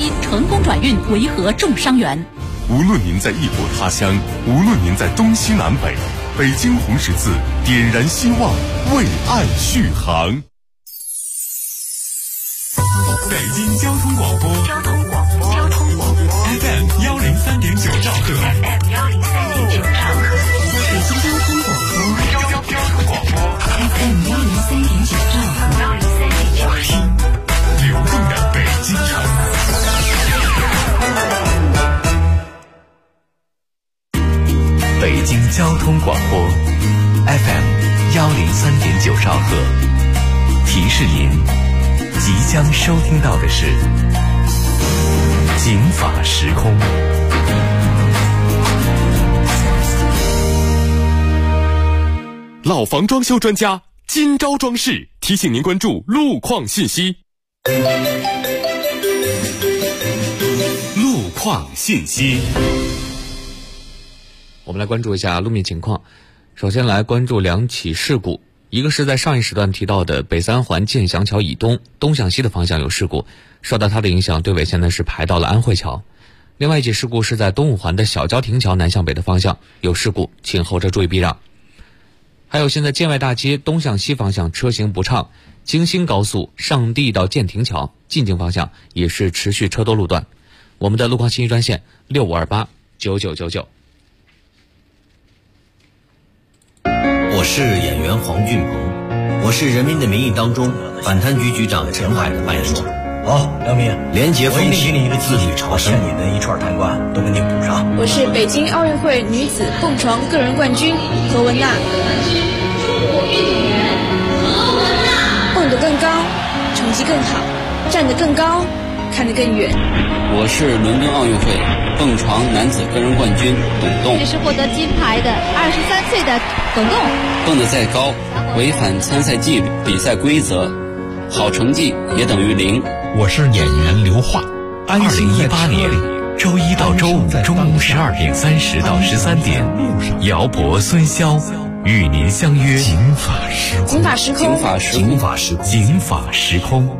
因成功转运维和重伤员。 无论您在异国他乡，无论您在东西南北，北京红十字点燃希望，为爱续航。北京交通广播FM 103.9兆赫， 北京交通广播 FM 103.9兆赫， 听流动的北京城。 北京交通广播 FM 103.9兆赫，提示您即将收听到的是警法时空。 老房装修专家今朝装饰提醒您关注路况信息。路况信息， 我们来关注一下路面情况。首先来关注两起事故，一个是在上一时段提到的北三环建祥桥以东向西的方向有事故，受到它的影响，队尾现在是排到了安慧桥。另外一起事故是在东五环的小郊亭桥南向北的方向有事故，请后车注意避让。还有现在建外大街东向西方向车行不畅，京新高速上地到建亭桥进京方向也是持续车多路段。我们的路况信息专线65289999。 我是演员黄俊鹏，我是《人民的名义》当中反贪局局长陈海的扮演者。 好，梁明， 廉洁风气， 你一个自律朝圣， 你的一串贪官都给你补上。 我是北京奥运会女子蹦床个人冠军何文娜。蹦得更高，成绩更好，站得更高，看得更远。 我是伦敦奥运会蹦床男子个人冠军董栋。 这是获得金牌的23岁的董栋。 蹦得再高，违反参赛纪律、比赛规则，好成绩也等于0。 我是演员刘桦。 2018年周一到周五中午12点30到13点，姚博、孙潇与您相约警法时空。 警法时空。 警法时空。 警法时空。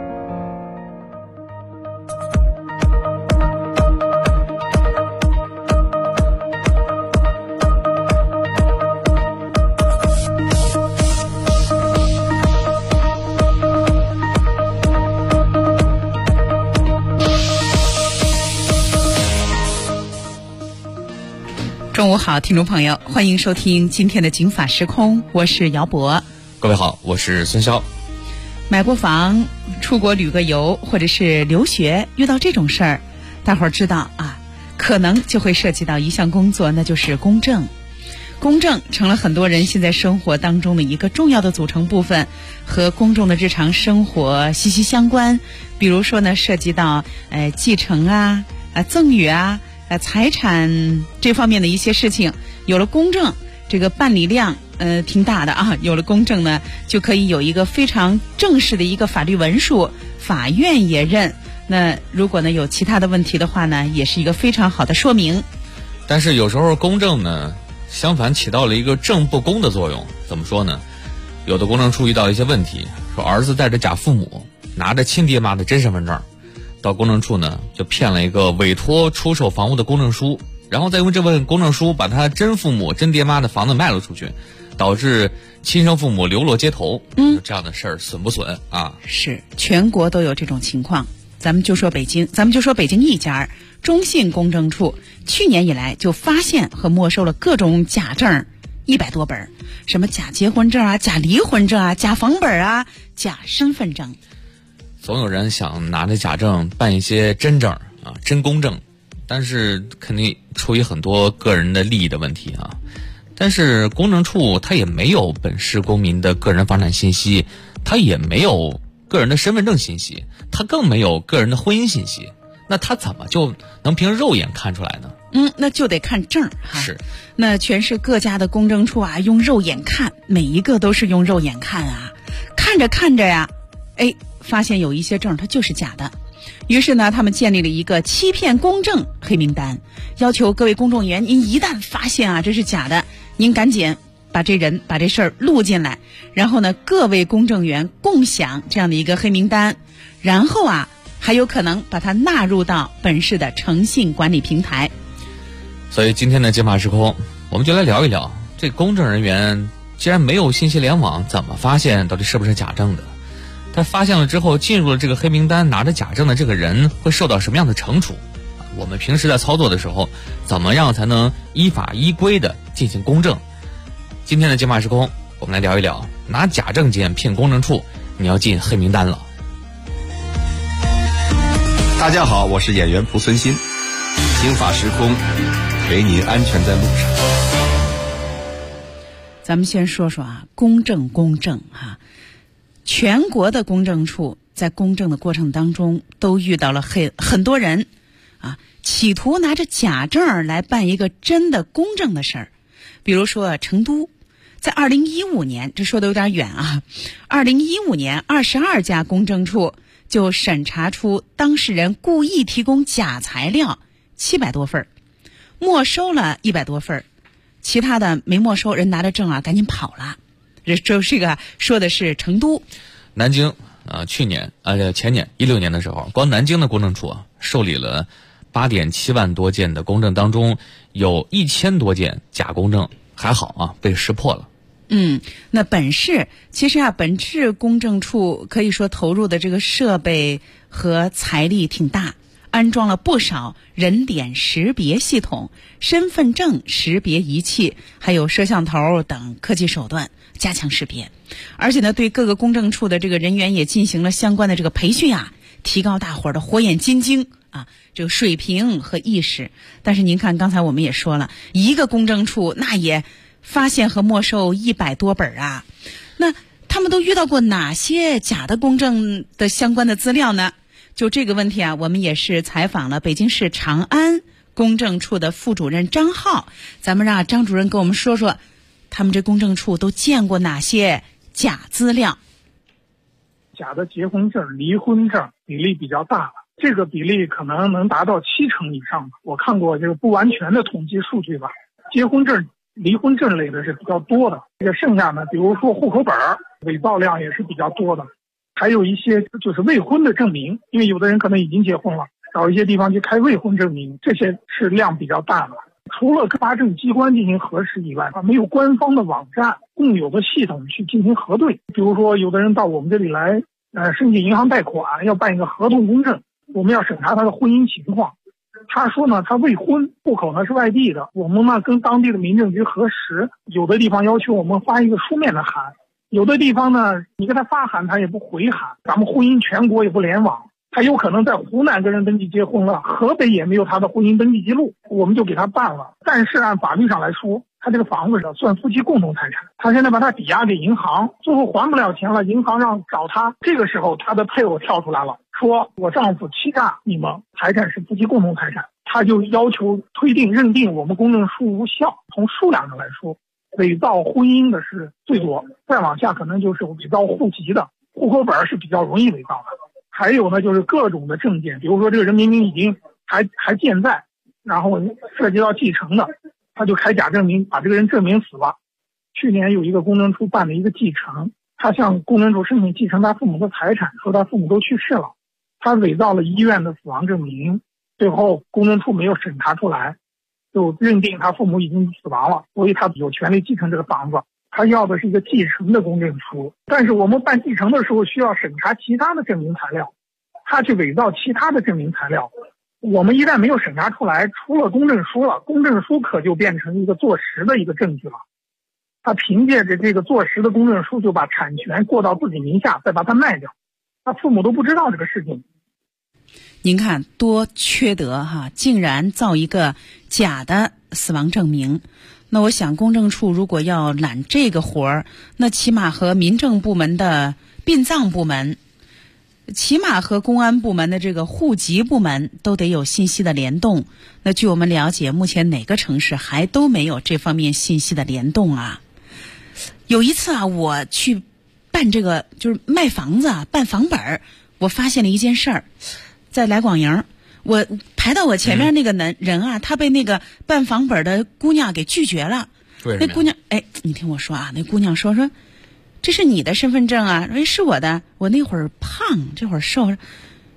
中午好，听众朋友，欢迎收听今天的警法时空，我是姚博。 各位好，我是孙潇。 买过房、出国旅个游或者是留学，遇到这种事儿，大伙儿知道啊，可能就会涉及到一项工作，那就是公证。公证成了很多人现在生活当中的一个重要的组成部分，和公众的日常生活息息相关。比如说呢，涉及到继承啊、赠与啊、财产这方面的一些事情，有了公证，这个办理量挺大的啊。有了公证呢，就可以有一个非常正式的一个法律文书，法院也认。那如果呢有其他的问题的话呢，也是一个非常好的说明。 但是有时候公证呢，相反起到了一个证不公的作用。怎么说呢？有的公证处遇到一些问题，说儿子带着假父母，拿着亲爹妈的真身份证到公证处呢，就骗了一个委托出售房屋的公证书，然后再用这份公证书把他真父母、真爹妈的房子卖了出去，导致亲生父母流落街头。这样的事儿损不损啊？ 是，全国都有这种情况。咱们就说北京一家中信公证处去年以来就发现和没收了各种假证100多本，什么假结婚证啊、假离婚证啊、假房本啊、假身份证。 总有人想拿着假证办一些真证啊、真公证，但是肯定出于很多个人的利益的问题啊。但是公证处它也没有本市公民的个人房产信息，它也没有个人的身份证信息，它更没有个人的婚姻信息，那它怎么就能凭肉眼看出来呢？ 那就得看证哈。 是， 那全市各家的公证处啊，用肉眼看，每一个都是用肉眼看啊，看着看着呀，发现有一些证它就是假的。于是呢，他们建立了一个欺骗公证黑名单，要求各位公证员，您一旦发现啊这是假的，您赶紧把这事儿录进来，然后呢，各位公证员共享这样的一个黑名单，然后啊， 还有可能把它纳入到本市的诚信管理平台。 所以今天的解码时空，我们就来聊一聊，这公证人员既然没有信息联网，怎么发现到底是不是假证的？他发现了之后进入了这个黑名单，拿着假证的这个人会受到什么样的惩处？我们平时在操作的时候，怎么样才能依法依规的进行公证？今天的解码时空，我们来聊一聊，拿假证件骗公证处，你要进黑名单了。 大家好，我是演员蒲存昕，刑法时空，陪您安全在路上。 咱们先说说公证全国的公证处在公证的过程当中都遇到了很多人企图拿着假证来办一个真的公证的事儿。比如说成都在2015年，这说的有点远2015年22家公证处就审查出当事人故意提供假材料700多份，没收了100多份，其他的没没收，人拿着证赶紧跑了。这个说的是成都。 南京前年16年的时候，光南京的公证处受理了8.7万多件的公证，当中有1000多件假公证，还好被识破了。 那本市公证处可以说投入的这个设备和财力挺大，安装了不少人脸识别系统、身份证识别仪器，还有摄像头等科技手段加强识别。而且呢，对各个公证处的这个人员也进行了相关的这个培训提高大伙儿的火眼金睛这个水平和意识。但是您看，刚才我们也说了，一个公证处那也发现和没收100多本那他们都遇到过哪些假的公证的相关的资料呢？就这个问题我们也是采访了北京市长安公证处的副主任张浩，咱们让张主任跟我们说说他们这公证处都见过哪些假资料。 假的结婚证、离婚证比例比较大，这个比例可能能达到70%以上。我看过这个不完全的统计数据吧，结婚证、离婚证类的是比较多的。这个剩下呢，比如说户口本伪造量也是比较多的，还有一些就是未婚的证明，因为有的人可能已经结婚了，找一些地方去开未婚证明，这些是量比较大的。除了发证机关进行核实以外，没有官方的网站共有的系统去进行核对。比如说有的人到我们这里来申请银行贷款，要办一个合同公证，我们要审查他的婚姻情况。他说呢，他未婚，户口呢是外地的，我们呢跟当地的民政局核实，有的地方要求我们发一个书面的函，有的地方呢你给他发函他也不回函，咱们婚姻全国也不联网，他有可能在湖南跟人登记结婚了，河北也没有他的婚姻登记记录，我们就给他办了。但是按法律上来说，他这个房子算夫妻共同财产，他现在把他抵押给银行，最后还不了钱了，银行让找他，这个时候他的配偶跳出来了，说我丈夫欺诈你们，财产是夫妻共同财产，他就要求认定我们公证书无效。从数量上来说，伪造婚姻的是最多，再往下可能就是伪造户籍的，户口本是比较容易伪造的。还有呢，就是各种的证件，比如说这个人明明已经还健在，然后涉及到继承的，他就开假证明，把这个人证明死了。去年有一个公证处办了一个继承，他向公证处申请继承他父母的财产，说他父母都去世了，他伪造了医院的死亡证明，最后公证处没有审查出来，就认定他父母已经死亡了，所以他有权利继承这个房子。他要的是一个继承的公证书，但是我们办继承的时候需要审查其他的证明材料，他去伪造其他的证明材料，我们一旦没有审查出来，除了公证书了，公证书可就变成一个坐实的一个证据了。他凭借着这个坐实的公证书就把产权过到自己名下，再把它卖掉，他父母都不知道这个事情。 您看多缺德竟然造一个假的死亡证明。那我想公证处如果要揽这个活儿，那起码和民政部门的殡葬部门，起码和公安部门的这个户籍部门都得有信息的联动。那据我们了解，目前哪个城市还都没有这方面信息的联动有一次我去办这个就是卖房子办房本，我发现了一件事儿，在来广营，我排到我前面那个人他被那个办房本的姑娘给拒绝了。那姑娘你听我说那姑娘说这是你的身份证说是我的，我那会儿胖这会儿瘦，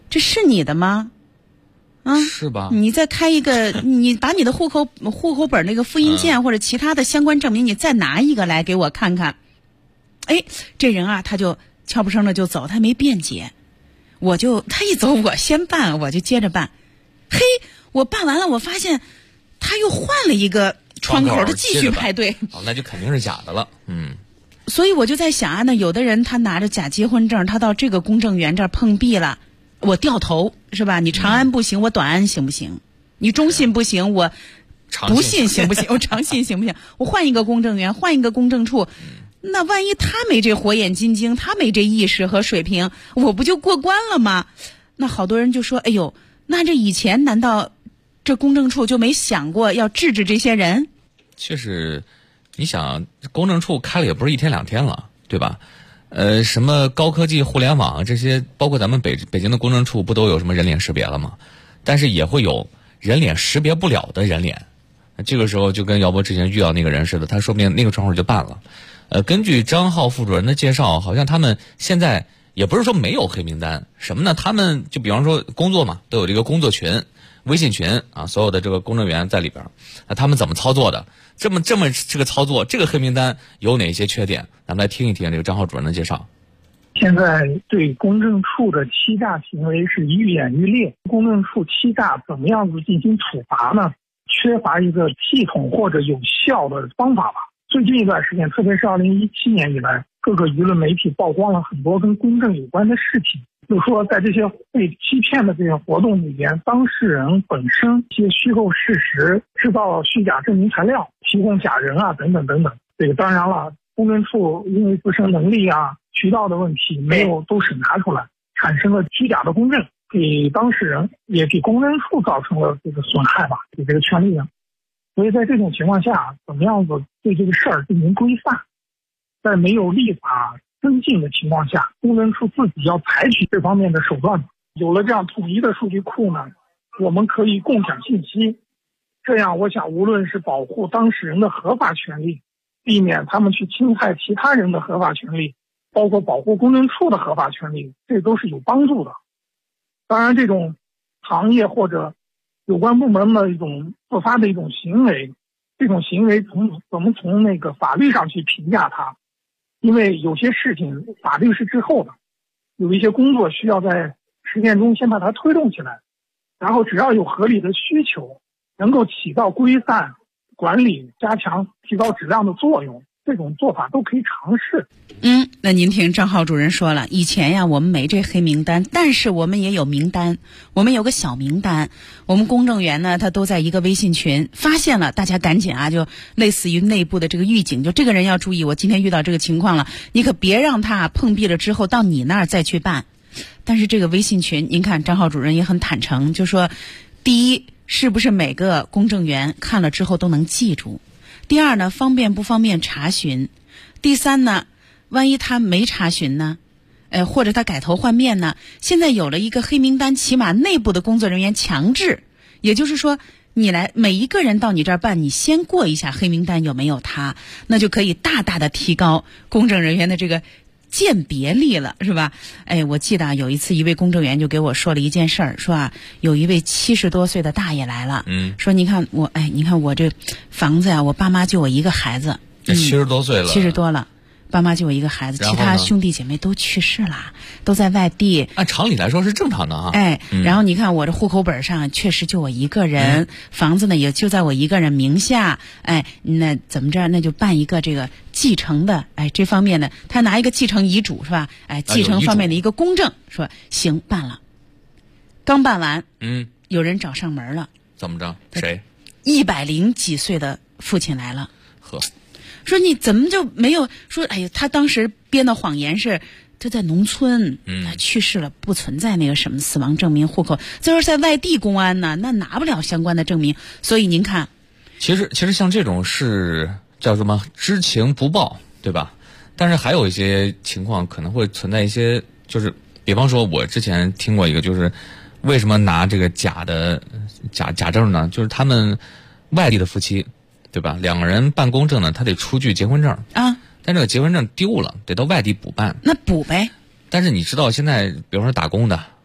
这是你的吗？啊， 是吧？ 你再开一个，你把你的户口本那个复印件或者其他的相关证明，你再拿一个来给我看看。哎，这人啊，他就悄不声的就走，他没辩解。他一走，我先办，我就接着办。嘿，我办完了，我发现他又换了一个窗口，他继续排队。 那就肯定是假的了。 所以我就在想啊，那有的人他拿着假结婚证，他到这个公证员这儿碰壁了，我掉头是吧？你长安不行，我短安行不行？你中信不行，我不信行不行？我长信行不行？我换一个公证员，换一个公证处。那万一他没这火眼金睛，他没这意识和水平，我不就过关了吗？那好多人就说，哎呦，那这以前难道这公证处就没想过要治这些人？ 确实，你想公证处开了也不是1天2天了，对吧？什么高科技互联网这些，包括咱们北京的公证处不都有什么人脸识别了吗？但是也会有人脸识别不了的人脸，这个时候就跟姚波之前遇到那个人似的，他说不定那个窗口就办了。根据张浩副主任的介绍，好像他们现在也不是说没有黑名单，什么呢？他们就比方说工作嘛，都有这个工作群、微信群啊，所有的这个公证员在里边。他们怎么操作的？这么这个操作，这个黑名单有哪些缺点？咱们来听一听这个张浩主任的介绍。 现在对公证处的欺诈行为是愈演愈烈，公证处欺诈怎么样子进行处罚呢？缺乏一个系统或者有效的方法吧。最近一段时间，特别是2017年以来，各个舆论媒体曝光了很多跟公证有关的事情。比如说，在这些被欺骗的这些活动里边，当事人本身一些虚构事实、制造虚假证明材料、提供假人啊等等等等。这个当然了，公证处因为自身能力啊、渠道的问题没有都审查出来，产生了虚假的公证，给当事人也给公证处造成了这个损害吧，给这个权利人。所以在这种情况下，怎么样子对这个事儿进行规范，在没有立法跟进的情况下，公证处自己要采取这方面的手段。有了这样统一的数据库呢，我们可以共享信息，这样我想无论是保护当事人的合法权利，避免他们去侵害其他人的合法权利，包括保护公证处的合法权利，这都是有帮助的。当然，这种行业或者有关部门的一种自发的一种行为，这种行为怎么从那个法律上去评价它？因为有些事情法律是滞后的，有一些工作需要在实践中先把它推动起来，然后只要有合理的需求，能够起到规范、管理、加强、提高质量的作用，这种做法都可以尝试。 那您听张浩主任说了，以前呀我们没这黑名单，但是我们也有名单，我们有个小名单，我们公证员呢他都在一个微信群，发现了大家赶紧啊，就类似于内部的这个预警，就这个人要注意，我今天遇到这个情况了，你可别让他碰壁了之后到你那儿再去办。但是这个微信群，您看张浩主任也很坦诚，就说第一，是不是每个公证员看了之后都能记住？第二呢，方便不方便查询？第三呢，万一他没查询呢？或者他改头换面呢？现在有了一个黑名单，起码内部的工作人员强制，也就是说，你来每一个人到你这儿办，你先过一下黑名单有没有他，那就可以大大的提高公证人员的这个鉴别力了，是吧？我记得有一次一位公证员就给我说了一件事儿，说啊，有一位70多岁的大爷来了，说你看我这房子呀，我爸妈就我一个孩子 ，70多岁了 ，70多了。爸妈就我一个孩子，其他兄弟姐妹都去世了，都在外地。 按常理来说是正常的啊。 然后你看我这户口本上确实就我一个人，房子呢也就在我一个人名下。那怎么着？那就办一个这个继承的，这方面的，他拿一个继承遗嘱是吧？继承方面的一个公证，说行办了。刚办完，有人找上门了。 怎么着？谁 ？100几岁的父亲来了。 呵。 说你怎么就没有说？他当时编的谎言是他在农村，他去世了，不存在那个什么死亡证明、户口，这是在外地公安呢，那拿不了相关的证明。所以您看， 其实像这种是叫什么知情不报，对吧？但是还有一些情况可能会存在一些，就是比方说，我之前听过一个，就是为什么拿这个假证呢？就是他们外地的夫妻。对吧？两个人办公证呢，他得出具结婚证啊， 但这个结婚证丢了，得到外地补办。 那补呗。 但是你知道现在，比如说打工的，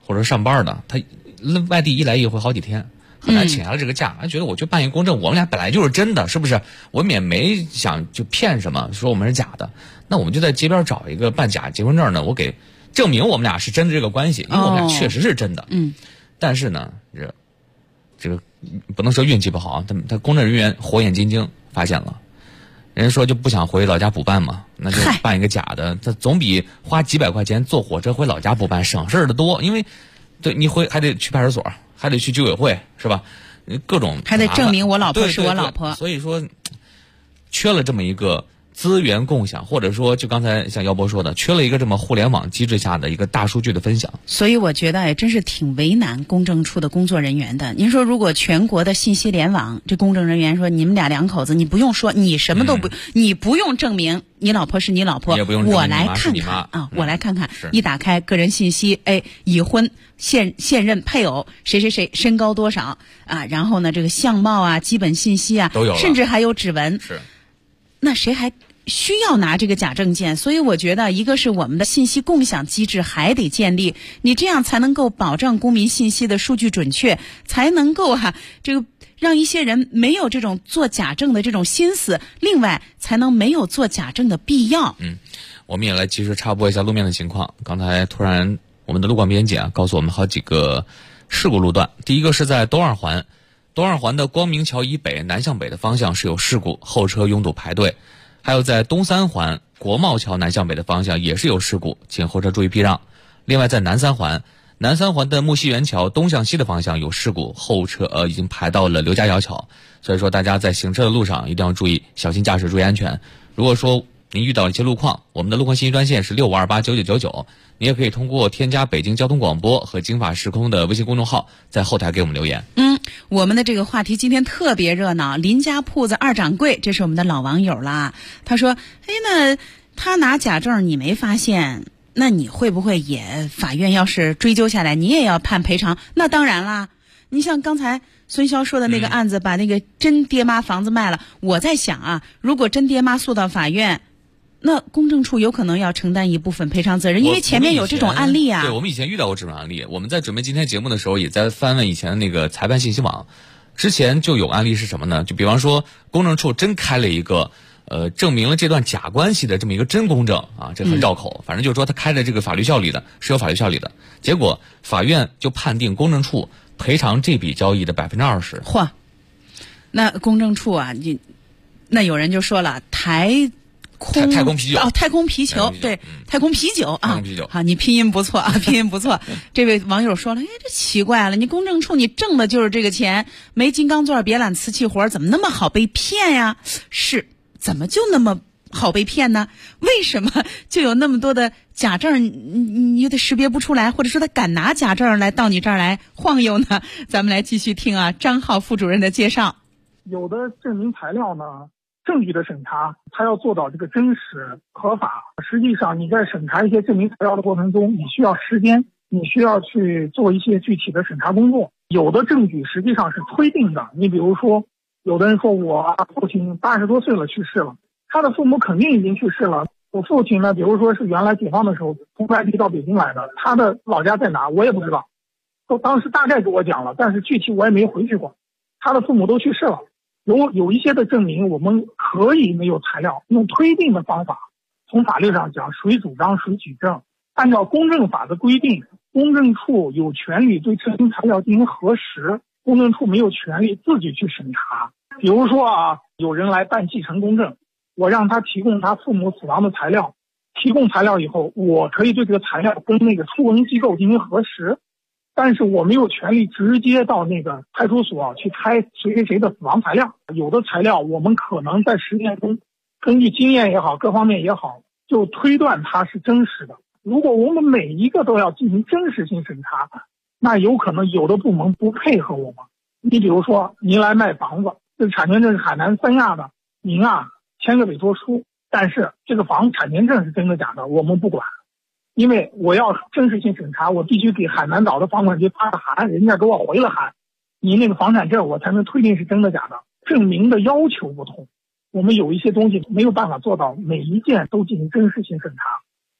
或者上班的，他外地一来一回好几天，很难请下来这个假，觉得我去办一公证，我们俩本来就是真的，是不是？我们也没想就骗什么，说我们是假的，那我们就在街边找一个办假结婚证呢，我给证明我们俩是真的这个关系，因为我们俩确实是真的。但是呢，这个不能说运气不好，他公证人员火眼金睛发现了。人家说就不想回老家补办嘛，那就办一个假的，他总比花几百块钱坐火车回老家补办省事的多。因为对你还得去派出所，还得去居委会，是吧？各种还得证明我老婆是我老婆。 所以说缺了这么一个资源共享，或者说就刚才像姚博说的，缺了一个这么互联网机制下的一个大数据的分享。 所以我觉得也真是挺为难公证处的工作人员的。您说如果全国的信息联网，这公证人员说你们两口子，你不用说，你什么都不，你不用证明你老婆是你老婆，我来看看啊，我来看看。一打开个人信息，已婚现任配偶谁谁谁身高多少啊，然后呢这个相貌啊、基本信息啊都有了， 甚至还有指纹。 是。 那谁还需要拿这个假证件？所以我觉得，一个是我们的信息共享机制还得建立，你这样才能够保障公民信息的数据准确，才能够这个让一些人没有这种做假证的这种心思，另外才能没有做假证的必要。 我们也来及时插播一下路面的情况。刚才突然我们的路况编辑告诉我们好几个事故路段。第一个是在东二环的光明桥以北南向北的方向是有事故，后车拥堵排队。还有在东三环国贸桥南向北的方向也是有事故，请后车注意避让。另外在南三环的木樨园桥东向西的方向有事故，后车已经排到了刘家窑桥。所以说大家在行车的路上一定要注意小心驾驶，注意安全。如果说您遇到一些路况，我们的路况信息专线是65289999，你也可以通过添加北京交通广播和京法时空的微信公众号，在后台给我们留言。 我们的这个话题今天特别热闹，林家铺子二掌柜，这是我们的老网友啦。他说那他拿假证你没发现，那你会不会也法院要是追究下来，你也要判赔偿？那当然啦。你像刚才孙潇说的那个案子，把那个真爹妈房子卖了，我在想如果真爹妈诉到法院，那公证处有可能要承担一部分赔偿责任，因为前面有这种案例啊。 对，我们以前遇到过这种案例。我们在准备今天节目的时候，也在翻问以前的那个裁判信息网，之前就有案例是什么呢？就比方说，公证处真开了一个证明了这段假关系的这么一个真公证啊，这很绕口。反正就是说他开的这个法律效力的，是有法律效力的。结果法院就判定公证处赔偿这笔交易的20%。 嚯，那公证处那有人就说了，太空啤酒太空啤酒，对，太空啤酒啊，好，你拼音不错啊，拼音不错。这位网友说了，这奇怪了，你公证处你挣的就是这个钱，没金刚钻别揽瓷器活，怎么那么好被骗呀？是，怎么就那么好被骗呢？为什么就有那么多的假证你有点识别不出来，或者说他敢拿假证来到你这儿来晃悠呢？咱们来继续听张浩副主任的介绍。 有的证明材料呢，证据的审查，它要做到这个真实合法。实际上你在审查一些证明材料的过程中，你需要时间，你需要去做一些具体的审查工作。有的证据实际上是推定的，你比如说，有的人说我父亲80多岁了去世了，他的父母肯定已经去世了。我父亲呢，比如说是原来解放的时候从外地到北京来的，他的老家在哪我也不知道，都当时大概给我讲了，但是具体我也没回去过。他的父母都去世了。有一些的证明我们可以没有材料，用推定的方法，从法律上讲谁主张谁举证。按照公证法的规定，公证处有权利对证明材料进行核实，公证处没有权利自己去审查。比如说有人来办继承公证，我让他提供他父母死亡的材料，提供材料以后，我可以对这个材料跟那个出文机构进行核实，但是我没有权利直接到那个派出所去开谁谁谁的死亡材料。有的材料我们可能在实践中根据经验也好，各方面也好，就推断它是真实的。如果我们每一个都要进行真实性审查，那有可能有的部门不配合我们。你比如说您来卖房子，这个产权证是海南三亚的，您签个委托书，但是这个房产权证是真的假的我们不管，因为我要真实性审查，我必须给海南岛的房管局发个函，人家给我回了函，你那个房产证我才能推定是真的假的。证明的要求不同，我们有一些东西没有办法做到每一件都进行真实性审查。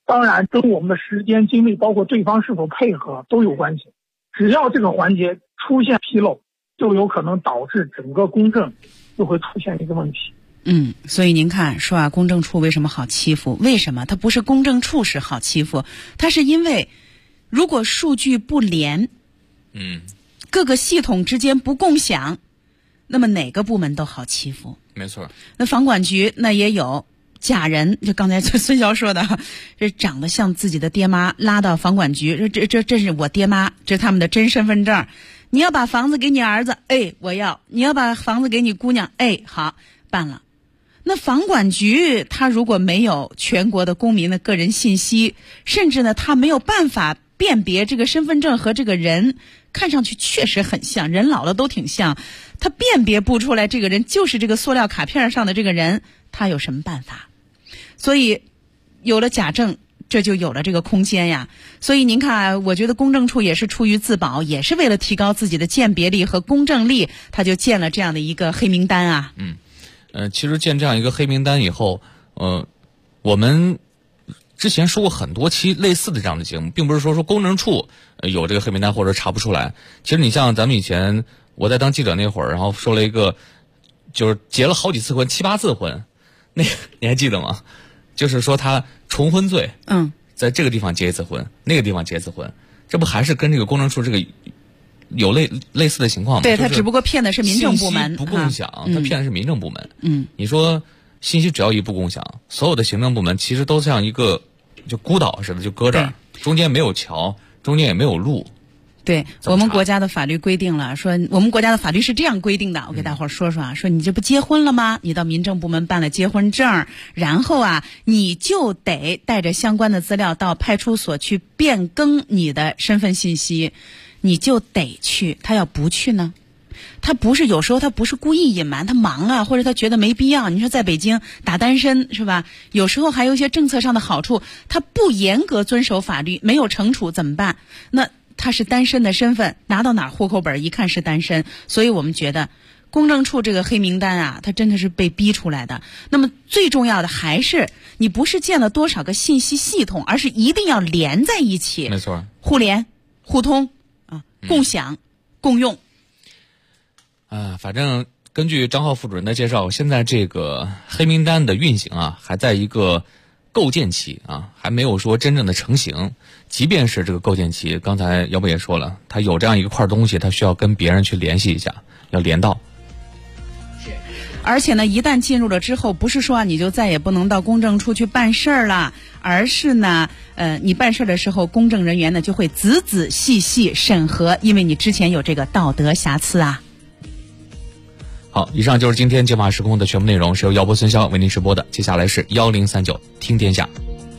当然跟我们的时间精力包括对方是否配合都有关系，只要这个环节出现纰漏，就有可能导致整个公证就会出现一个问题。 所以您看说啊，公证处为什么好欺负？为什么它不是公证处是好欺负？它是因为如果数据不连，各个系统之间不共享，那么哪个部门都好欺负。 没错。 那房管局那也有假人，就刚才孙晓说的，这长得像自己的爹妈拉到房管局，这是我爹妈，这是他们的真身份证。你要把房子给你儿子，我要；你要把房子给你姑娘，好，办了。那房管局他如果没有全国的公民的个人信息，甚至呢他没有办法辨别这个身份证和这个人看上去确实很像，人老了都挺像，他辨别不出来这个人就是这个塑料卡片上的这个人，他有什么办法？所以有了假证，这就有了这个空间呀。所以您看，我觉得公证处也是出于自保，也是为了提高自己的鉴别力和公正力，他就建了这样的一个黑名单啊。 其实建这样一个黑名单以后，我们之前说过很多期类似的这样的节目，并不是说公证处有这个黑名单或者查不出来。其实你像咱们以前我在当记者那会儿，然后说了一个就是结了好几次婚，7、8次婚，那个你还记得吗？就是说他重婚罪，在这个地方结一次婚，那个地方结一次婚，这不还是跟这个公证处这个有类似的情况吗？ 对，他只不过骗的是民政部门， 信息不共享，他骗的是民政部门。你说信息只要一不共享，所有的行政部门其实都像一个就孤岛似的，就搁这儿，中间没有桥，中间也没有路。 对，我们国家的法律规定了，说我们国家的法律是这样规定的，我给大伙儿说说啊，说你这不结婚了吗？你到民政部门办了结婚证，然后啊，你就得带着相关的资料到派出所去变更你的身份信息，你就得去。他要不去呢？他不是，有时候他不是故意隐瞒，他忙啊，或者他觉得没必要。你说在北京打单身是吧？有时候还有一些政策上的好处，他不严格遵守法律，没有惩处怎么办？那他是单身的身份，拿到哪儿户口本一看是单身，所以我们觉得公证处这个黑名单啊，它真的是被逼出来的。那么最重要的还是你不是建了多少个信息系统，而是一定要连在一起。 没错， 互联、互通啊，共享、共用。 反正根据张浩副主任的介绍，现在这个黑名单的运行啊，还在一个构建期啊，还没有说真正的成型。即便是这个构建期，刚才姚博也说了，他有这样一个块东西，他需要跟别人去联系一下，要连到。 是，而且呢，一旦进入了之后，不是说你就再也不能到公证处去办事儿了，而是呢，你办事的时候，公证人员呢就会仔仔细细审核，因为你之前有这个道德瑕疵啊。 好，以上就是今天解码时空的全部内容，是由姚博、孙潇为您直播的。接下来是1039听天下。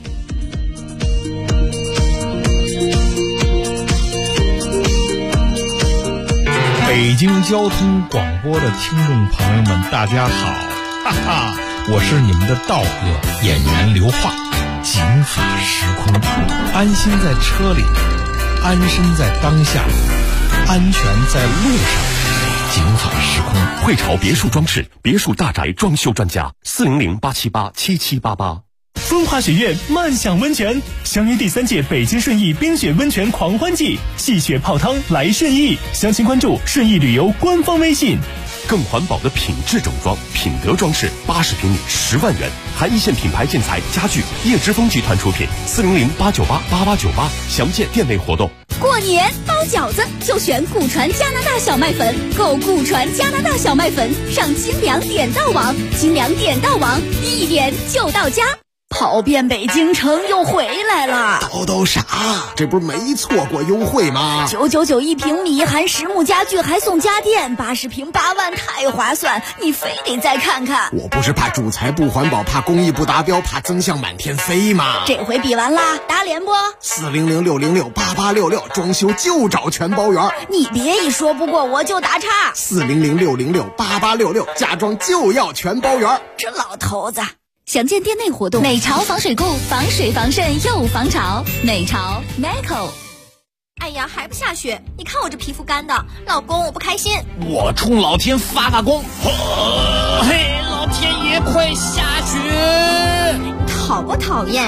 北京交通广播的听众朋友们，大家好，哈哈，我是你们的道哥演员刘化。警法时空，安心在车里，安身在当下，安全在路上。警法时空， 汇潮别墅装饰，别墅大宅装修专家，400-878-7788。 风华学院漫享温泉，相约第3届北京顺义冰雪温泉狂欢季，戏雪泡汤来顺义，详情关注顺义旅游官方微信。 更环保的品质整装，品德装饰，80平米10万元，含一线品牌建材家具，叶之峰集团出品，400-898-8898，详见店内活动。 过年包饺子就选顾传加拿大小麦粉，购顾传加拿大小麦粉，上精粮点到网，精粮点到网，一点就到家。跑遍北京城又回来了， 叨啥？这不是没错过优惠吗 ？999一平米，含实木家具还送家电，80平8万，太划算！你非得再看看。 我不是怕主材不环保，怕工艺不达标，怕增项满天飞吗？ 这回比完啦，打脸不 ？400-606-8866，装修就找全包圆。 你别一说不过我就打岔。 400-606-8866，家装就要全包圆。 这老头子。详见店内活动。美潮防水固，防水防渗又防潮。美潮 Meco。 哎呀，还不下雪？你看我这皮肤干的，老公我不开心。 我冲老天发功！嘿，老天爷快下雪！ 讨不讨厌？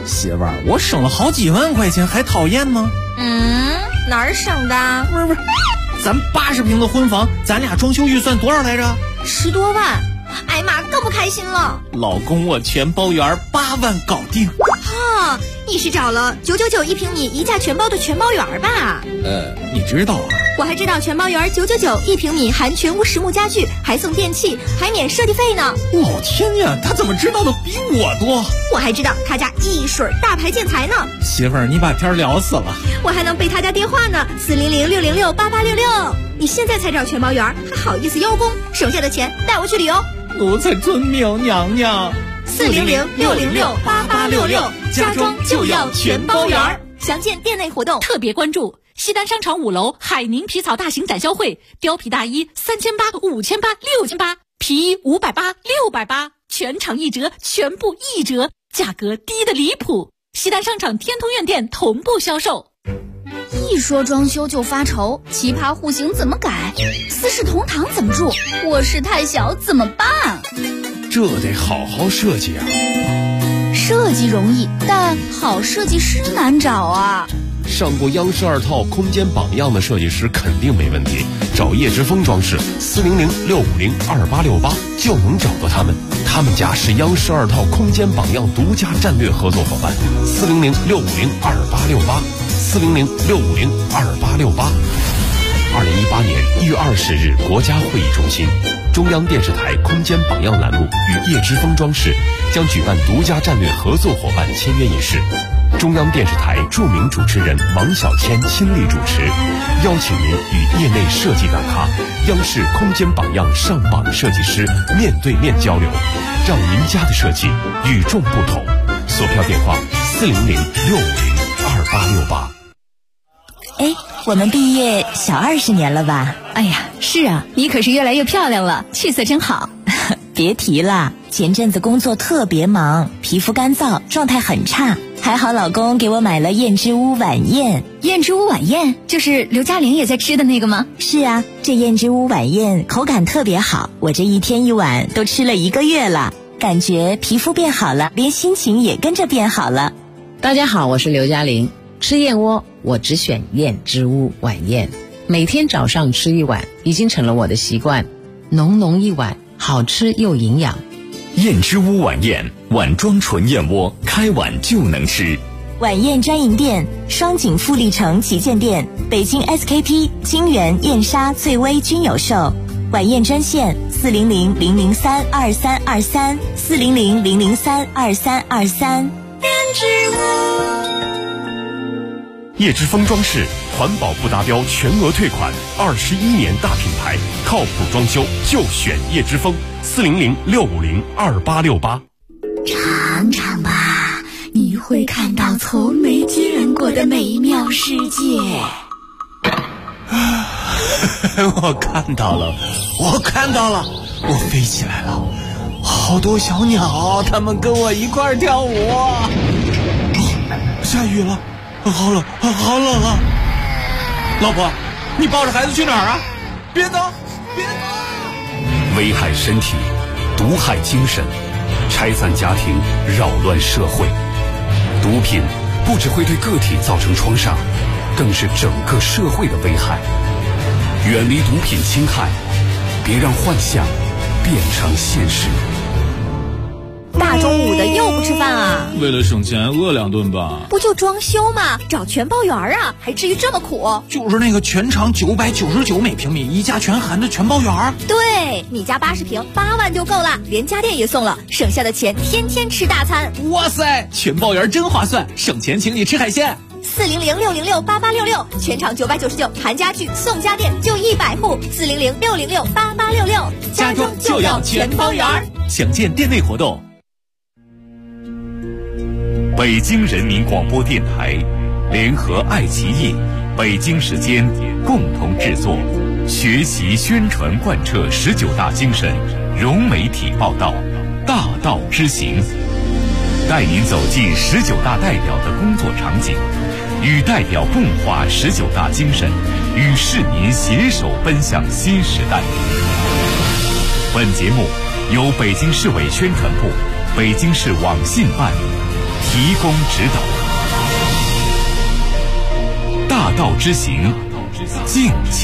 媳妇儿，我省了好几万块钱，还讨厌吗？ 哪儿省的？ 不是，咱80平的婚房，咱俩装修预算多少来着 ？10多万。哎妈，更不开心了。 老公，我全包圆，8万搞定。 哈，你是找了9991平米一价全包的全包圆吧？ 你知道啊？ 我还知道全包圆9991平米，含全屋实木家具，还送电器，还免设计费呢。 老天呀，他怎么知道的比我多？ 我还知道他家一水大牌建材呢。 媳妇儿，你把天聊死了。 我还能背他家电话呢，400-606-8866。你现在才找全包圆，还好意思邀功？省下的钱带我去旅游。 奴才遵命，娘娘。 400-606-8866，家装就要全包圆。详见店内活动。 特别关注西单商场5楼海宁皮草大型展销会，貂皮大衣3800、5800、6800，皮衣580、680，全场1折，全部1折，价格低得离谱。西单商场天通苑店同步销售。 一说装修就发愁，奇葩户型怎么改？四世同堂怎么住？卧室太小怎么办？ 这得好好设计啊！ 设计容易，但好设计师难找啊。 上过央视2套空间榜样的设计师肯定没问题，找叶之峰装饰400-650-2868就能找到他们。他们家是央视2套空间榜样独家战略合作伙伴，400-650-2868，400-650-2868。2018年1月20日，国家会议中心，中央电视台空间榜样栏目与叶之峰装饰将举办独家战略合作伙伴签约仪式。中央电视台著名主持人王小谦亲力主持，邀请您与业内设计大咖、央视空间榜样上榜设计师面对面交流，让您家的设计与众不同。索票电话400-650-2868。 哎，我们毕业小20年了吧？ 哎呀，是啊，你可是越来越漂亮了，气色真好。 别提了，前阵子工作特别忙，皮肤干燥，状态很差。还好老公给我买了燕之屋晚宴。 燕之屋晚宴就是刘嘉玲也在吃的那个吗？ 是啊，这燕之屋晚宴口感特别好，我这1天1碗都吃了1个月了，感觉皮肤变好了，连心情也跟着变好了。 大家好，我是刘嘉玲。吃燕窝我只选燕之屋晚宴，每天早上吃1碗已经成了我的习惯，浓浓1碗，好吃又营养。 燕之屋晚宴，碗装纯燕窝，开碗就能吃。 晚宴专营店：双井富力城旗舰店、北京 SKP、金源、燕莎、翠微均有售。晚宴专线400-003-2323，400-003-2323。 燕之屋。 叶之峰装饰环保不达标全额退款，21年大品牌，靠谱装修就选叶之峰，400-650-2868。 尝尝吧，你会看到从没见过的美妙世界。 我看到了，我飞起来了，好多小鸟，它们跟我一块儿跳舞。下雨了。好冷啊！老婆，你抱着孩子去哪儿啊？别走！ 危害身体，毒害精神，拆散家庭，扰乱社会。毒品不只会对个体造成创伤，更是整个社会的危害。远离毒品侵害，别让幻想变成现实。 大中午的又不吃饭啊？ 为了省钱饿2顿吧。 不就装修吗？找全包圆啊，还至于这么苦？ 就是那个全长999每平米，一价全含的全包圆。 对，你家80平8万就够了，连家电也送了，省下的钱天天吃大餐。 哇塞，全包圆真划算，省钱请你吃海鲜。 400-606-8866，全场999，含家具送家电就100户。400-606-8866， 家装就要全包圆。详见店内活动。 北京人民广播电台联合爱奇艺、北京时间共同制作，学习宣传贯彻19大精神，融媒体报道，大道之行，带您走进19大代表的工作场景，与代表共话19大精神，与市民携手奔向新时代。本节目由北京市委宣传部、北京市网信办提供指导。大道之行，敬请